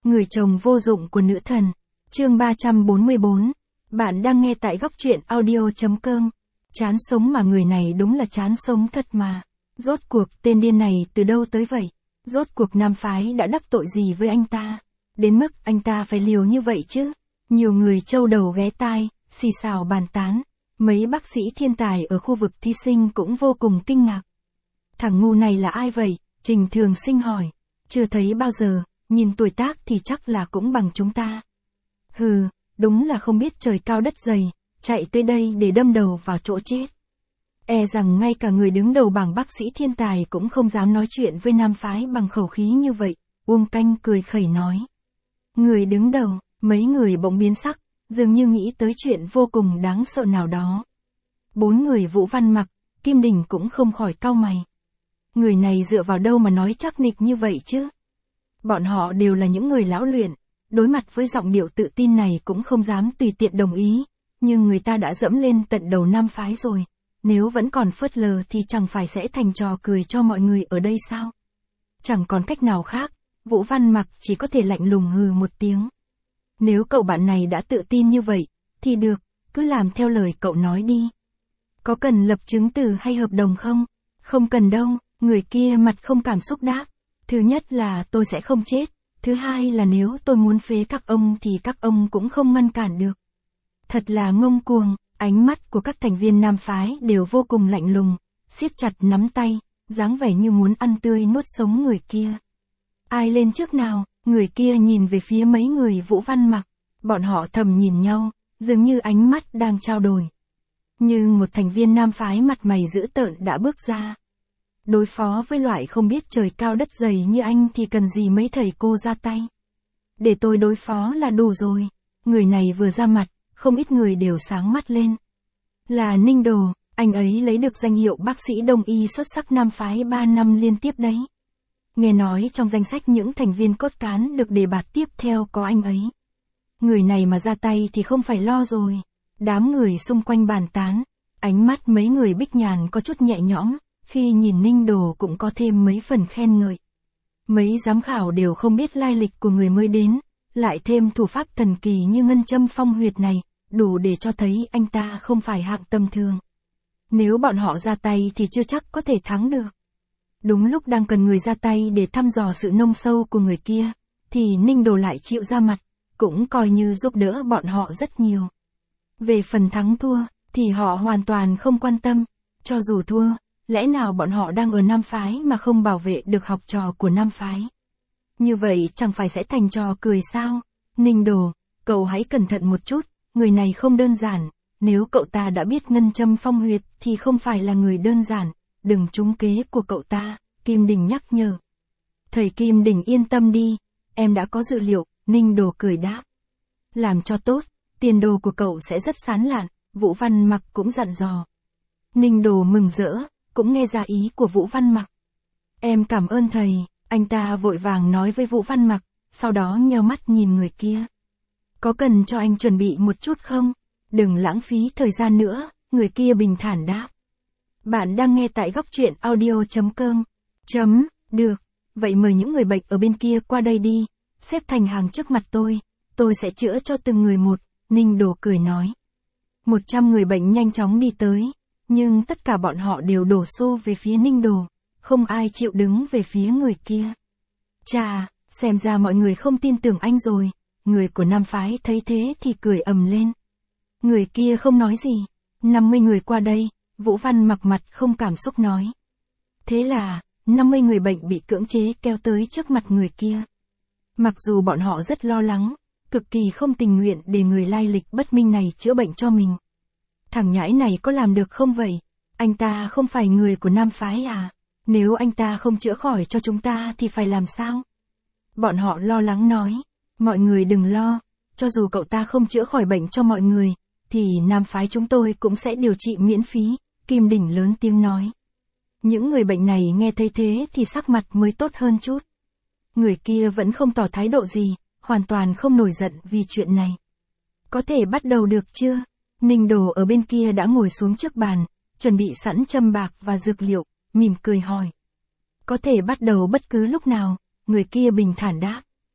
Người chồng vô dụng của nữ thần. Chương 344. Bạn đang nghe tại góc truyện audio.com. Chán sống mà, người này đúng là chán sống thật mà. Rốt cuộc tên điên này từ đâu tới vậy? Rốt cuộc nam phái đã đắc tội gì với anh ta? Đến mức anh ta phải liều như vậy chứ? Nhiều người trâu đầu ghé tai, xì xào bàn tán. Mấy bác sĩ thiên tài ở khu vực thí sinh cũng vô cùng kinh ngạc. Thằng ngu này là ai vậy? Trình Thường Sinh hỏi. Chưa thấy bao giờ, nhìn tuổi tác thì chắc là cũng bằng chúng ta. Hừ, đúng là không biết trời cao đất dày, chạy tới đây để đâm đầu vào chỗ chết. E rằng ngay cả người đứng đầu bảng bác sĩ thiên tài cũng không dám nói chuyện với nam phái bằng khẩu khí như vậy. Uông Canh cười khẩy nói. Người đứng đầu, mấy người bỗng biến sắc, dường như nghĩ tới chuyện vô cùng đáng sợ nào đó. 4 người Vũ Văn Mặc, Kim Đình cũng không khỏi cau mày. Người này dựa vào đâu mà nói chắc nịch như vậy chứ? Bọn họ đều là những người lão luyện, đối mặt với giọng điệu tự tin này cũng không dám tùy tiện đồng ý, nhưng người ta đã dẫm lên tận đầu nam phái rồi, nếu vẫn còn phớt lờ thì chẳng phải sẽ thành trò cười cho mọi người ở đây sao? Chẳng còn cách nào khác, Vũ Văn Mặc chỉ có thể lạnh lùng hừ một tiếng. Nếu cậu bạn này đã tự tin như vậy, thì được, cứ làm theo lời cậu nói đi. Có cần lập chứng từ hay hợp đồng không? Không cần đâu, người kia mặt không cảm xúc đáp. Thứ nhất là tôi sẽ không chết, thứ hai là nếu tôi muốn phế các ông thì các ông cũng không ngăn cản được. Thật là ngông cuồng, ánh mắt của các thành viên nam phái đều vô cùng lạnh lùng, siết chặt nắm tay, dáng vẻ như muốn ăn tươi nuốt sống người kia. Ai lên trước nào? Người kia nhìn về phía mấy người Vũ Văn Mặc, bọn họ thầm nhìn nhau, dường như ánh mắt đang trao đổi. Nhưng một thành viên nam phái mặt mày dữ tợn đã bước ra. Đối phó với loại không biết trời cao đất dày như anh thì cần gì mấy thầy cô ra tay. Để tôi đối phó là đủ rồi. Người này vừa ra mặt, không ít người đều sáng mắt lên. Là Ninh Đồ, anh ấy lấy được danh hiệu bác sĩ đông y xuất sắc nam phái 3 năm liên tiếp đấy. Nghe nói trong danh sách những thành viên cốt cán được đề bạt tiếp theo có anh ấy. Người này mà ra tay thì không phải lo rồi. Đám người xung quanh bàn tán, ánh mắt mấy người Bích Nhàn có chút nhẹ nhõm, khi nhìn Ninh Đồ cũng có thêm mấy phần khen ngợi. Mấy giám khảo đều không biết lai lịch của người mới đến, lại thêm thủ pháp thần kỳ như ngân châm phong huyệt này, đủ để cho thấy anh ta không phải hạng tầm thường. Nếu bọn họ ra tay thì chưa chắc có thể thắng được. Đúng lúc đang cần người ra tay để thăm dò sự nông sâu của người kia, thì Ninh Đồ lại chịu ra mặt, cũng coi như giúp đỡ bọn họ rất nhiều. Về phần thắng thua, thì họ hoàn toàn không quan tâm, cho dù thua, lẽ nào bọn họ đang ở nam phái mà không bảo vệ được học trò của nam phái. Như vậy chẳng phải sẽ thành trò cười sao? Ninh Đồ, cậu hãy cẩn thận một chút, người này không đơn giản, nếu cậu ta đã biết ngân châm phong huyệt thì không phải là người đơn giản, đừng trúng kế của cậu ta, Kim Đình nhắc nhở. Thầy Kim Đình yên tâm đi, em đã có dự liệu, Ninh Đồ cười đáp. Làm cho tốt, tiền đồ của cậu sẽ rất sáng lạn, Vũ Văn Mặc cũng dặn dò. Ninh Đồ mừng rỡ, cũng nghe ra ý của Vũ Văn Mặc. Em cảm ơn thầy, anh ta vội vàng nói với Vũ Văn Mặc, sau đó nheo mắt nhìn người kia. Có cần cho anh chuẩn bị một chút không? Đừng lãng phí thời gian nữa, người kia bình thản đáp. Bạn đang nghe tại góc truyện audio.com. Được, vậy mời những người bệnh ở bên kia qua đây đi, xếp thành hàng trước mặt tôi sẽ chữa cho từng người một, Ninh Đồ cười nói. 100 người bệnh nhanh chóng đi tới, nhưng tất cả bọn họ đều đổ xô về phía Ninh Đồ, không ai chịu đứng về phía người kia. Chà, xem ra mọi người không tin tưởng anh rồi, người của nam phái thấy thế thì cười ầm lên. Người kia không nói gì, 50 người qua đây, Vũ Văn Mặc mặt không cảm xúc nói. Thế là, 50 người bệnh bị cưỡng chế kéo tới trước mặt người kia. Mặc dù bọn họ rất lo lắng, cực kỳ không tình nguyện để người lai lịch bất minh này chữa bệnh cho mình. Thằng nhãi này có làm được không vậy? Anh ta không phải người của nam phái à? Nếu anh ta không chữa khỏi cho chúng ta thì phải làm sao? Bọn họ lo lắng nói. Mọi người đừng lo, cho dù cậu ta không chữa khỏi bệnh cho mọi người, thì nam phái chúng tôi cũng sẽ điều trị miễn phí, Kim Đình lớn tiếng nói. Những người bệnh này nghe thấy thế thì sắc mặt mới tốt hơn chút. Người kia vẫn không tỏ thái độ gì, hoàn toàn không nổi giận vì chuyện này. Có thể bắt đầu được chưa? Ninh Đồ ở bên kia đã ngồi xuống trước bàn, chuẩn bị sẵn châm bạc và dược liệu, mỉm cười hỏi. Có thể bắt đầu bất cứ lúc nào, người kia bình thản đáp.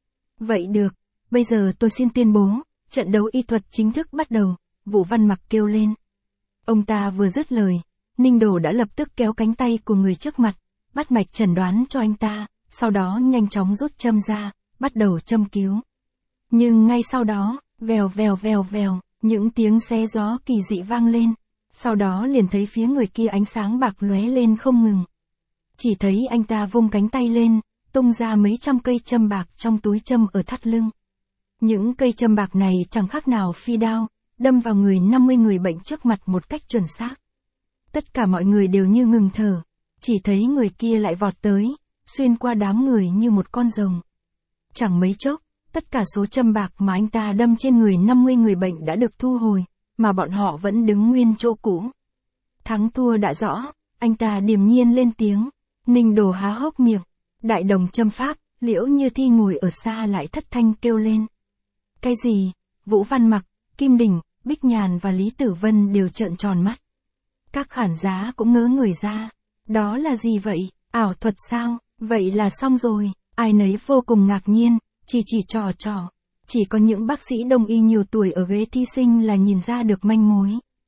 Vậy được, bây giờ tôi xin tuyên bố, trận đấu y thuật chính thức bắt đầu, Vũ Văn Mặc kêu lên. Ông ta vừa dứt lời, Ninh Đồ đã lập tức kéo cánh tay của người trước mặt, bắt mạch chẩn đoán cho anh ta, sau đó nhanh chóng rút châm ra, bắt đầu châm cứu. Nhưng ngay sau đó, vèo vèo vèo vèo, những tiếng xé gió kỳ dị vang lên, sau đó liền thấy phía người kia ánh sáng bạc lóe lên không ngừng. Chỉ thấy anh ta vung cánh tay lên, tung ra mấy trăm cây châm bạc trong túi châm ở thắt lưng. Những cây châm bạc này chẳng khác nào phi đao, đâm vào người 50 người bệnh trước mặt một cách chuẩn xác. Tất cả mọi người đều như ngừng thở, chỉ thấy người kia lại vọt tới, xuyên qua đám người như một con rồng. Chẳng mấy chốc, tất cả số châm bạc mà anh ta đâm trên người 50 người bệnh đã được thu hồi, mà bọn họ vẫn đứng nguyên chỗ cũ. Thắng thua đã rõ, anh ta điềm nhiên lên tiếng. Ninh Đồ há hốc miệng. Đại đồng châm pháp, Liễu Như Thi ngồi ở xa lại thất thanh kêu lên. Cái gì? Vũ Văn Mặc, Kim Đình, Bích Nhàn và Lý Tử Vân đều trợn tròn mắt. Các khán giả cũng ngớ người ra. Đó là gì vậy? Ảo thuật sao? Vậy là xong rồi. Ai nấy vô cùng ngạc nhiên, chỉ trò. Chỉ có những bác sĩ đông y nhiều tuổi ở ghế thí sinh là nhìn ra được manh mối.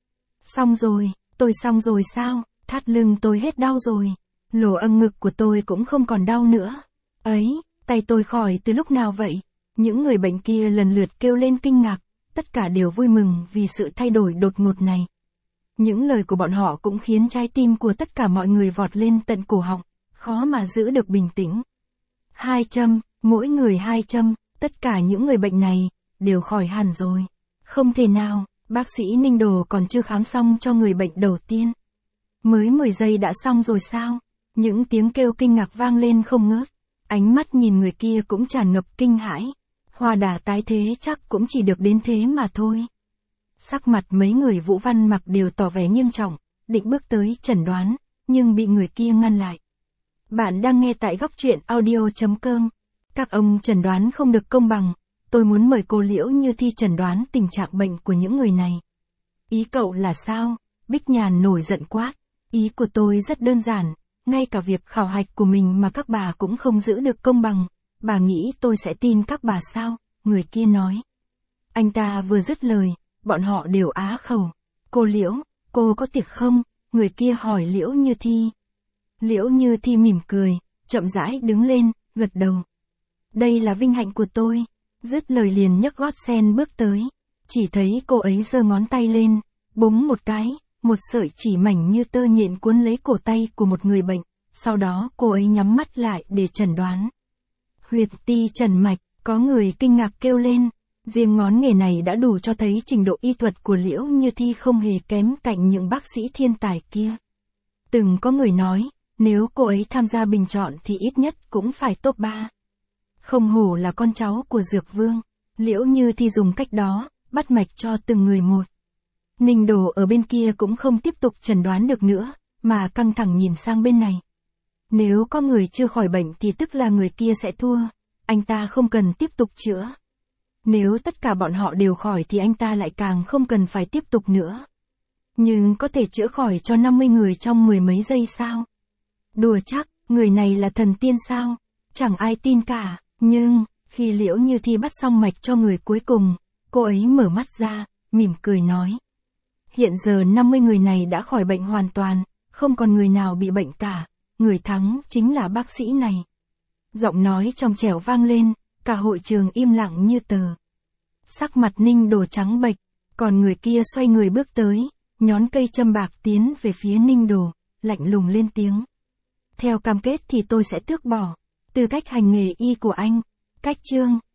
Xong rồi, tôi xong rồi sao? Thắt lưng tôi hết đau rồi. Lỗ âng ngực của tôi cũng không còn đau nữa. Ấy, tay tôi khỏi từ lúc nào vậy? Những người bệnh kia lần lượt kêu lên kinh ngạc, tất cả đều vui mừng vì sự thay đổi đột ngột này. Những lời của bọn họ cũng khiến trái tim của tất cả mọi người vọt lên tận cổ họng, khó mà giữ được bình tĩnh. 2 châm, mỗi người 2 châm, tất cả những người bệnh này đều khỏi hẳn rồi. Không thể nào, bác sĩ Ninh Đồ còn chưa khám xong cho người bệnh đầu tiên. Mới 10 giây đã xong rồi sao? Những tiếng kêu kinh ngạc vang lên không ngớt. Ánh mắt nhìn người kia cũng tràn ngập kinh hãi. Hoa đà tái thế chắc cũng chỉ được đến thế mà thôi. Sắc mặt mấy người Vũ Văn Mặc đều tỏ vẻ nghiêm trọng, định bước tới chẩn đoán, nhưng bị người kia ngăn lại. Bạn đang nghe tại góc truyện audio.com. Các ông chẩn đoán không được công bằng, tôi muốn mời cô Liễu Như Thi chẩn đoán tình trạng bệnh của những người này. Ý cậu là sao? Bích Nhàn nổi giận quát. Ý của tôi rất đơn giản, ngay cả việc khảo hạch của mình mà các bà cũng không giữ được công bằng. Bà nghĩ tôi sẽ tin các bà sao? Người kia nói. Anh ta vừa dứt lời, bọn họ đều á khẩu. Cô Liễu, cô có tiệc không? Người kia hỏi Liễu Như Thi. Liễu Như Thi mỉm cười, chậm rãi đứng lên, gật đầu. Đây là vinh hạnh của tôi. Dứt lời liền nhấc gót sen bước tới. Chỉ thấy cô ấy giơ ngón tay lên, búng một cái, một sợi chỉ mảnh như tơ nhện cuốn lấy cổ tay của một người bệnh. Sau đó cô ấy nhắm mắt lại để chẩn đoán. Huyệt ti trần mạch, có người kinh ngạc kêu lên. Riêng ngón nghề này đã đủ cho thấy trình độ y thuật của Liễu Như Thi không hề kém cạnh những bác sĩ thiên tài kia. Từng có người nói, nếu cô ấy tham gia bình chọn thì ít nhất cũng phải top 3. Không hổ là con cháu của Dược Vương. Liễu Như Thi dùng cách đó, bắt mạch cho từng người một. Ninh Đồ ở bên kia cũng không tiếp tục chẩn đoán được nữa, mà căng thẳng nhìn sang bên này. Nếu có người chưa khỏi bệnh thì tức là người kia sẽ thua, anh ta không cần tiếp tục chữa. Nếu tất cả bọn họ đều khỏi thì anh ta lại càng không cần phải tiếp tục nữa. Nhưng có thể chữa khỏi cho 50 người trong 10 mấy giây sao? Đùa chắc, người này là thần tiên sao? Chẳng ai tin cả, nhưng, khi Liễu Như Thi bắt xong mạch cho người cuối cùng, cô ấy mở mắt ra, mỉm cười nói. Hiện giờ 50 người này đã khỏi bệnh hoàn toàn, không còn người nào bị bệnh cả, người thắng chính là bác sĩ này. Giọng nói trong trẻo vang lên, cả hội trường im lặng như tờ. Sắc mặt Ninh Đồ trắng bệch, còn người kia xoay người bước tới, nhón cây châm bạc tiến về phía Ninh Đồ, lạnh lùng lên tiếng. Theo cam kết thì tôi sẽ tước bỏ tư cách hành nghề y của anh. Cách chương